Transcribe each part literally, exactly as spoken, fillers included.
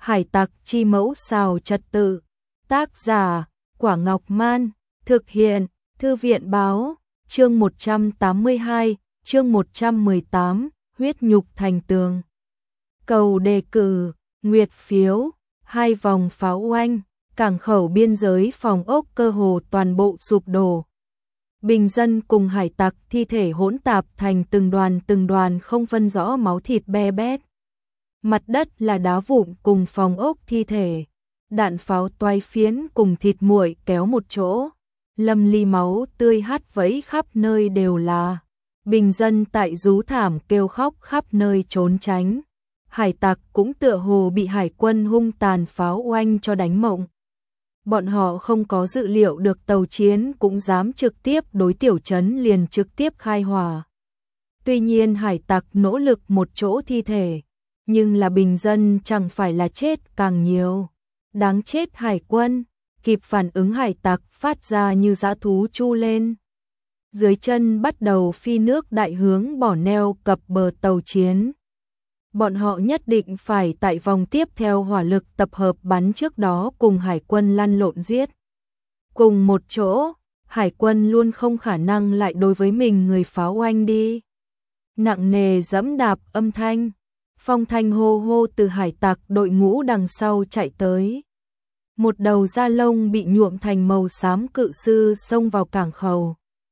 Hải tặc chi mẫu xào trật tự. Tác giả Quả Ngọc Man. Thực hiện Thư viện Báo. Chương một trăm tám mươi hai, chương một trăm mười tám, huyết nhục thành tường. Cầu đề cử, nguyệt phiếu, hai vòng pháo oanh, cảng khẩu biên giới phòng ốc cơ hồ toàn bộ sụp đổ. Bình dân cùng hải tặc thi thể hỗn tạp thành từng đoàn từng đoàn không phân rõ máu thịt be bét. Mặt đất là đá vụn cùng phòng ốc thi thể, đạn pháo toái phiến cùng thịt nguội kéo một chỗ. Lâm ly máu tươi hắt vẫy khắp nơi đều là. Bình dân tại rú thảm kêu khóc khắp nơi trốn tránh. Hải tặc cũng tựa hồ bị hải quân hung tàn pháo oanh cho đánh mộng. Bọn họ không có dự liệu được tàu chiến cũng dám trực tiếp đối tiểu trấn liền trực tiếp khai hỏa. Tuy nhiên hải tặc nỗ lực một chỗ thi thể, nhưng là bình dân chẳng phải là chết càng nhiều. Đáng chết hải quân, kịp phản ứng hải tặc phát ra như dã thú chu lên. Dưới chân bắt đầu phi nước đại hướng bỏ neo cập bờ tàu chiến. Bọn họ nhất định phải tại vòng tiếp theo hỏa lực tập hợp bắn trước đó cùng hải quân lăn lộn giết. Cùng một chỗ, hải quân luôn không khả năng lại đối với mình người pháo oanh đi. Nặng nề giẫm đạp âm thanh, phong thanh hô hô từ hải tặc đội ngũ đằng sau chạy tới. Một đầu da lông bị nhuộm thành màu xám cự sư xông vào cảng khẩu.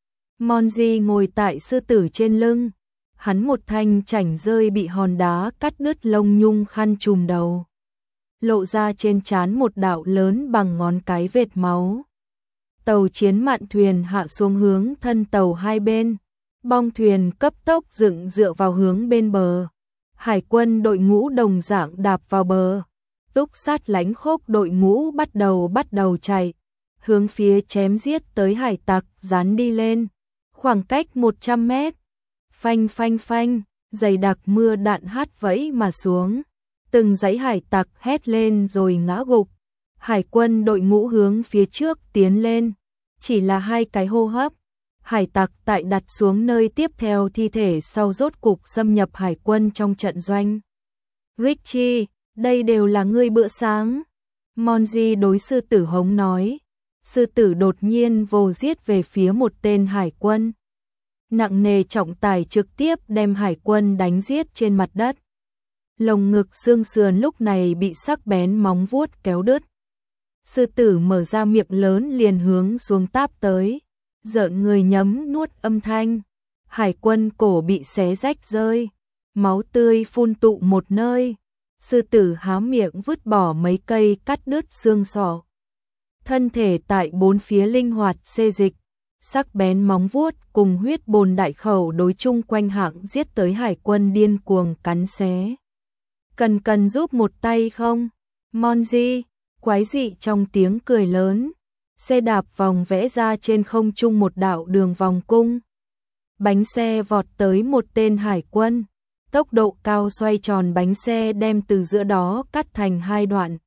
Monji ngồi tại sư tử trên lưng, hắn một thanh chảnh rơi bị hòn đá cắt đứt lông nhung khăn trùm đầu. Lộ ra trên trán một đạo lớn bằng ngón cái vệt máu. Tàu chiến mạn thuyền hạ xuống hướng thân tàu hai bên, bong thuyền cấp tốc dựng dựa vào hướng bên bờ. Hải quân đội ngũ đồng dạng đạp vào bờ. Túc sát lánh khốc đội ngũ bắt đầu bắt đầu chạy, hướng phía chém giết tới hải tặc dán đi lên. Khoảng cách một trăm mét, phanh phanh phanh, dày đặc mưa đạn hát vẫy mà xuống. Từng dãy hải tặc hét lên rồi ngã gục. Hải quân đội ngũ hướng phía trước tiến lên, chỉ là hai cái hô hấp. Hải tặc tại đặt xuống nơi tiếp theo thi thể sau rốt cục xâm nhập hải quân trong trận doanh. Richie, đây đều là ngươi bữa sáng. Monji đối sư tử hống nói. Sư tử đột nhiên vồ giết về phía một tên hải quân. Nặng nề trọng tài trực tiếp đem hải quân đánh giết trên mặt đất. Lồng ngực xương sườn lúc này bị sắc bén móng vuốt kéo đứt. Sư tử mở ra miệng lớn liền hướng xuống táp tới. Rợn người nhấm nuốt âm thanh. Hải quân cổ bị xé rách rơi. Máu tươi phun tụ một nơi. Sư tử há miệng vứt bỏ mấy cây cắt đứt xương sọ. Thân thể tại bốn phía linh hoạt xê dịch. Sắc bén móng vuốt cùng huyết bồn đại khẩu đối chung quanh hạng giết tới hải quân điên cuồng cắn xé. Cần cần giúp một tay không? Monji, quái dị trong tiếng cười lớn. Xe đạp vòng vẽ ra trên không trung một đạo đường vòng cung. Bánh xe vọt tới một tên hải quân. Tốc độ cao xoay tròn bánh xe đem từ giữa đó cắt thành hai đoạn.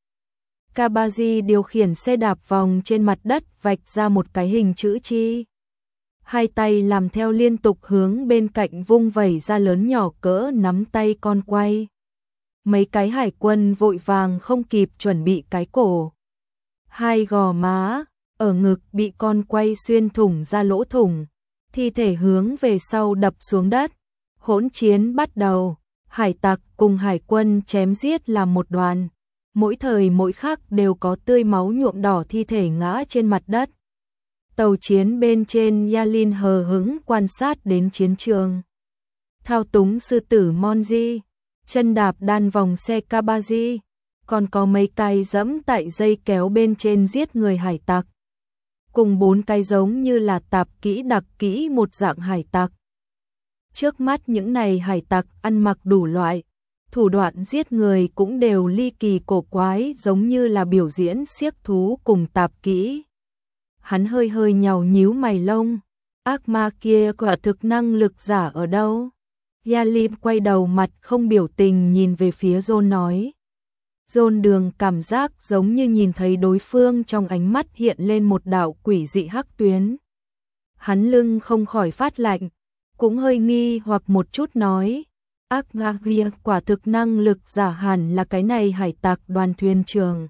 Kabaji điều khiển xe đạp vòng trên mặt đất vạch ra một cái hình chữ chi. Hai tay làm theo liên tục hướng bên cạnh vung vẩy ra lớn nhỏ cỡ nắm tay con quay. Mấy cái hải quân vội vàng không kịp chuẩn bị cái cổ. Hai gò má, ở ngực bị con quay xuyên thủng ra lỗ thủng. Thi thể hướng về sau đập xuống đất. Hỗn chiến bắt đầu, hải tặc cùng hải quân chém giết làm một đoàn. Mỗi thời mỗi khắc đều có tươi máu nhuộm đỏ thi thể ngã trên mặt đất. Tàu chiến bên trên Yalin hờ hững quan sát đến chiến trường. Thao túng sư tử Monji, chân đạp đan vòng xe Kabaji, còn có mấy cái dẫm tại dây kéo bên trên giết người hải tặc. Cùng bốn cái giống như là tạp kỹ đặc kỹ một dạng hải tặc. Trước mắt những này hải tặc ăn mặc đủ loại, thủ đoạn giết người cũng đều ly kỳ cổ quái giống như là biểu diễn xiếc thú cùng tạp kỹ. Hắn hơi hơi nhàu nhíu mày lông, ác ma kia quả thực năng lực giả ở đâu? Yalin quay đầu mặt không biểu tình nhìn về phía John nói. John đường cảm giác giống như nhìn thấy đối phương trong ánh mắt hiện lên một đạo quỷ dị hắc tuyến. Hắn lưng không khỏi phát lạnh, cũng hơi nghi hoặc một chút nói. Ác nga ria, quả thực năng lực giả hẳn là cái này hải tặc đoàn thuyền trưởng.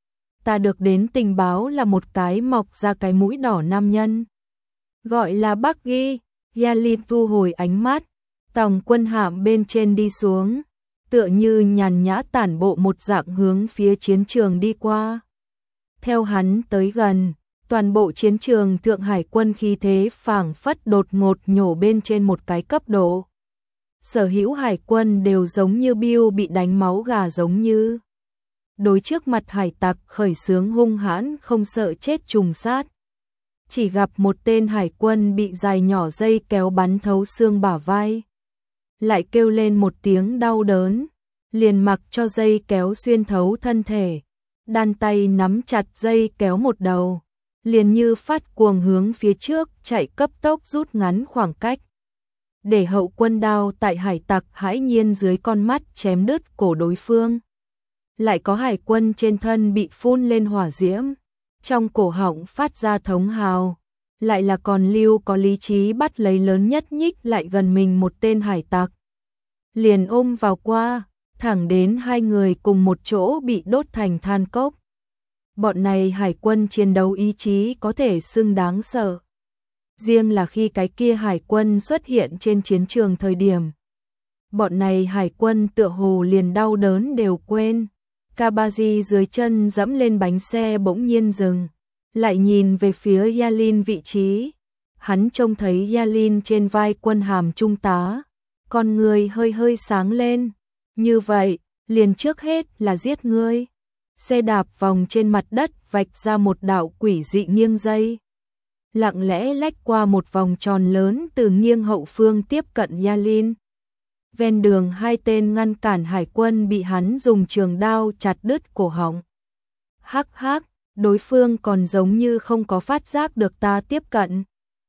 Ta được đến tình báo là một cái mọc ra cái mũi đỏ nam nhân. Gọi là Bắc Ghi, Yali thu hồi ánh mắt, tòng quân hạm bên trên đi xuống, tựa như nhàn nhã tản bộ một dạng hướng phía chiến trường đi qua. Theo hắn tới gần, toàn bộ chiến trường Thượng Hải quân khí thế phảng phất đột ngột nhổ bên trên một cái cấp độ. Sở hữu hải quân đều giống như biêu bị đánh máu gà giống như. Đối trước mặt hải tặc khởi xướng hung hãn không sợ chết trùng sát. Chỉ gặp một tên hải quân bị dài nhỏ dây kéo bắn thấu xương bả vai. Lại kêu lên một tiếng đau đớn, liền mặc cho dây kéo xuyên thấu thân thể. Đan tay nắm chặt dây kéo một đầu, liền như phát cuồng hướng phía trước chạy cấp tốc rút ngắn khoảng cách. Để hậu quân đao tại hải tặc hãi nhiên dưới con mắt chém đứt cổ đối phương. Lại có hải quân trên thân bị phun lên hỏa diễm, trong cổ họng phát ra thống hào, lại là còn lưu có lý trí bắt lấy lớn nhất nhích lại gần mình một tên hải tặc. Liền ôm vào qua, thẳng đến hai người cùng một chỗ bị đốt thành than cốc. Bọn này hải quân chiến đấu ý chí có thể xưng đáng sợ. Riêng là khi cái kia hải quân xuất hiện trên chiến trường thời điểm. Bọn này hải quân tựa hồ liền đau đớn đều quên. Kabaji dưới chân dẫm lên bánh xe bỗng nhiên dừng, lại nhìn về phía Yalin vị trí. Hắn trông thấy Yalin trên vai quân hàm trung tá, con người hơi hơi sáng lên. Như vậy, liền trước hết là giết ngươi. Xe đạp vòng trên mặt đất vạch ra một đạo quỷ dị nghiêng dây. Lặng lẽ lách qua một vòng tròn lớn từ nghiêng hậu phương tiếp cận Yalin. Ven đường hai tên ngăn cản hải quân bị hắn dùng trường đao chặt đứt cổ họng. Hắc hắc, đối phương còn giống như không có phát giác được ta tiếp cận.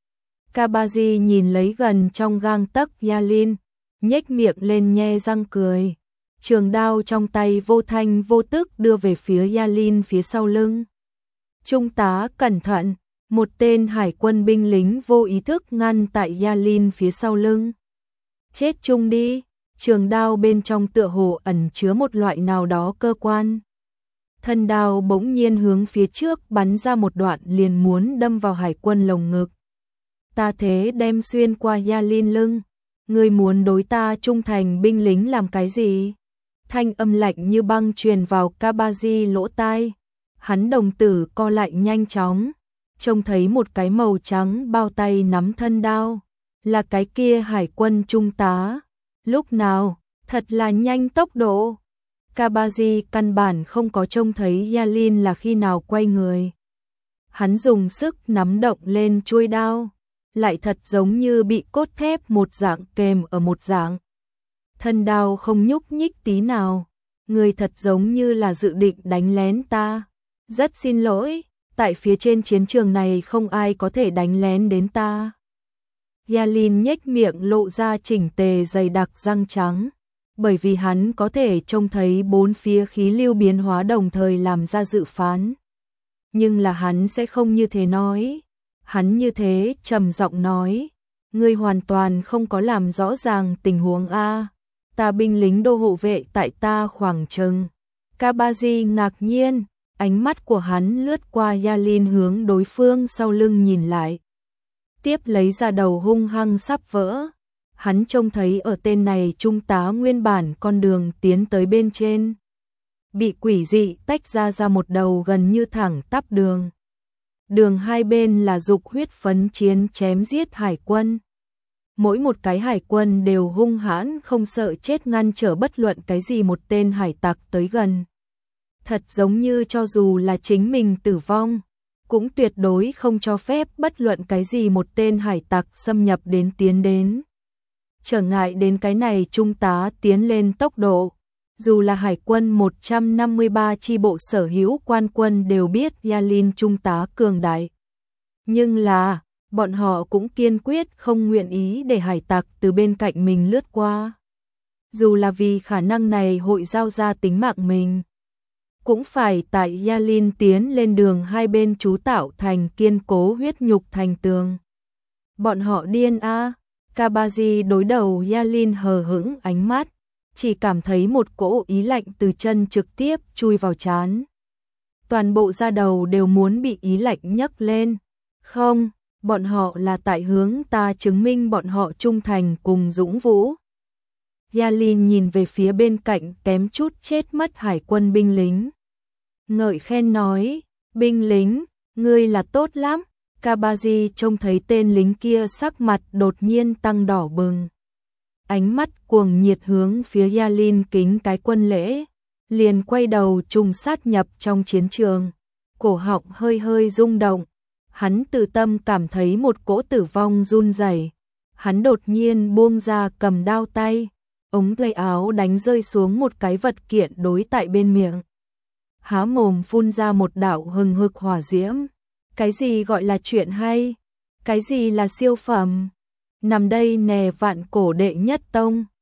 Kabaji nhìn lấy gần trong gang tấc Yalin, nhếch miệng lên nhe răng cười. Trường đao trong tay vô thanh vô tức đưa về phía Yalin phía sau lưng. Trung tá cẩn thận, một tên hải quân binh lính vô ý thức ngăn tại Yalin phía sau lưng. Chết chung đi, trường đao bên trong tựa hồ ẩn chứa một loại nào đó cơ quan. Thân đao bỗng nhiên hướng phía trước bắn ra một đoạn liền muốn đâm vào hải quân lồng ngực. Ta thế đem xuyên qua Yalin lưng, ngươi muốn đối ta trung thành binh lính làm cái gì? Thanh âm lạnh như băng truyền vào Kabaji lỗ tai. Hắn đồng tử co lại nhanh chóng, trông thấy một cái màu trắng bao tay nắm thân đao. Là cái kia hải quân trung tá. Lúc nào, thật là nhanh tốc độ. Kabaji căn bản không có trông thấy Yalin là khi nào quay người. Hắn dùng sức nắm động lên chuôi đao, lại thật giống như bị cốt thép một dạng kềm ở một dạng. Thân đao không nhúc nhích tí nào, người thật giống như là dự định đánh lén ta. Rất xin lỗi, tại phía trên chiến trường này không ai có thể đánh lén đến ta. Yalin nhếch miệng lộ ra chỉnh tề dày đặc răng trắng, bởi vì hắn có thể trông thấy bốn phía khí lưu biến hóa đồng thời làm ra dự phán. Nhưng là hắn sẽ không như thế nói. Hắn như thế trầm giọng nói, ngươi hoàn toàn không có làm rõ ràng tình huống a. Ta binh lính đô hộ vệ tại ta khoảng chừng. Kabaji ngạc nhiên, ánh mắt của hắn lướt qua Yalin hướng đối phương sau lưng nhìn lại. Tiếp lấy ra đầu hung hăng sắp vỡ. Hắn trông thấy ở tên này trung tá nguyên bản con đường tiến tới bên trên. Bị quỷ dị tách ra ra một đầu gần như thẳng tắp đường. Đường hai bên là dục huyết phấn chiến chém giết hải quân. Mỗi một cái hải quân đều hung hãn không sợ chết ngăn trở bất luận cái gì một tên hải tặc tới gần. Thật giống như cho dù là chính mình tử vong, cũng tuyệt đối không cho phép bất luận cái gì một tên hải tặc xâm nhập đến tiến đến. Trở ngại đến cái này trung tá tiến lên tốc độ. Dù là hải quân một trăm năm mươi ba chi bộ sở hữu quan quân đều biết Yalin trung tá cường đại. Nhưng là, bọn họ cũng kiên quyết không nguyện ý để hải tặc từ bên cạnh mình lướt qua. Dù là vì khả năng này hội giao ra tính mạng mình. Cũng phải tại Yalin tiến lên đường hai bên chú tạo thành kiên cố huyết nhục thành tường. Bọn họ điên a. Kabaji đối đầu Yalin hờ hững ánh mắt, chỉ cảm thấy một cỗ ý lạnh từ chân trực tiếp chui vào trán. Toàn bộ da đầu đều muốn bị ý lạnh nhấc lên. Không, bọn họ là tại hướng ta chứng minh bọn họ trung thành cùng Dũng Vũ. Yalin nhìn về phía bên cạnh kém chút chết mất hải quân binh lính. Ngợi khen nói, binh lính, ngươi là tốt lắm. Kabaji trông thấy tên lính kia sắc mặt đột nhiên tăng đỏ bừng. Ánh mắt cuồng nhiệt hướng phía Yalin kính cái quân lễ, liền quay đầu trùng sát nhập trong chiến trường. Cổ họng hơi hơi rung động, hắn từ tâm cảm thấy một cỗ tử vong run rẩy. Hắn đột nhiên buông ra cầm đao tay, ống tay áo đánh rơi xuống một cái vật kiện đối tại bên miệng. Há mồm phun ra một đạo hừng hực hỏa diễm. Cái gì gọi là chuyện hay? Cái gì là siêu phẩm? Nằm đây nè vạn cổ đệ nhất tông.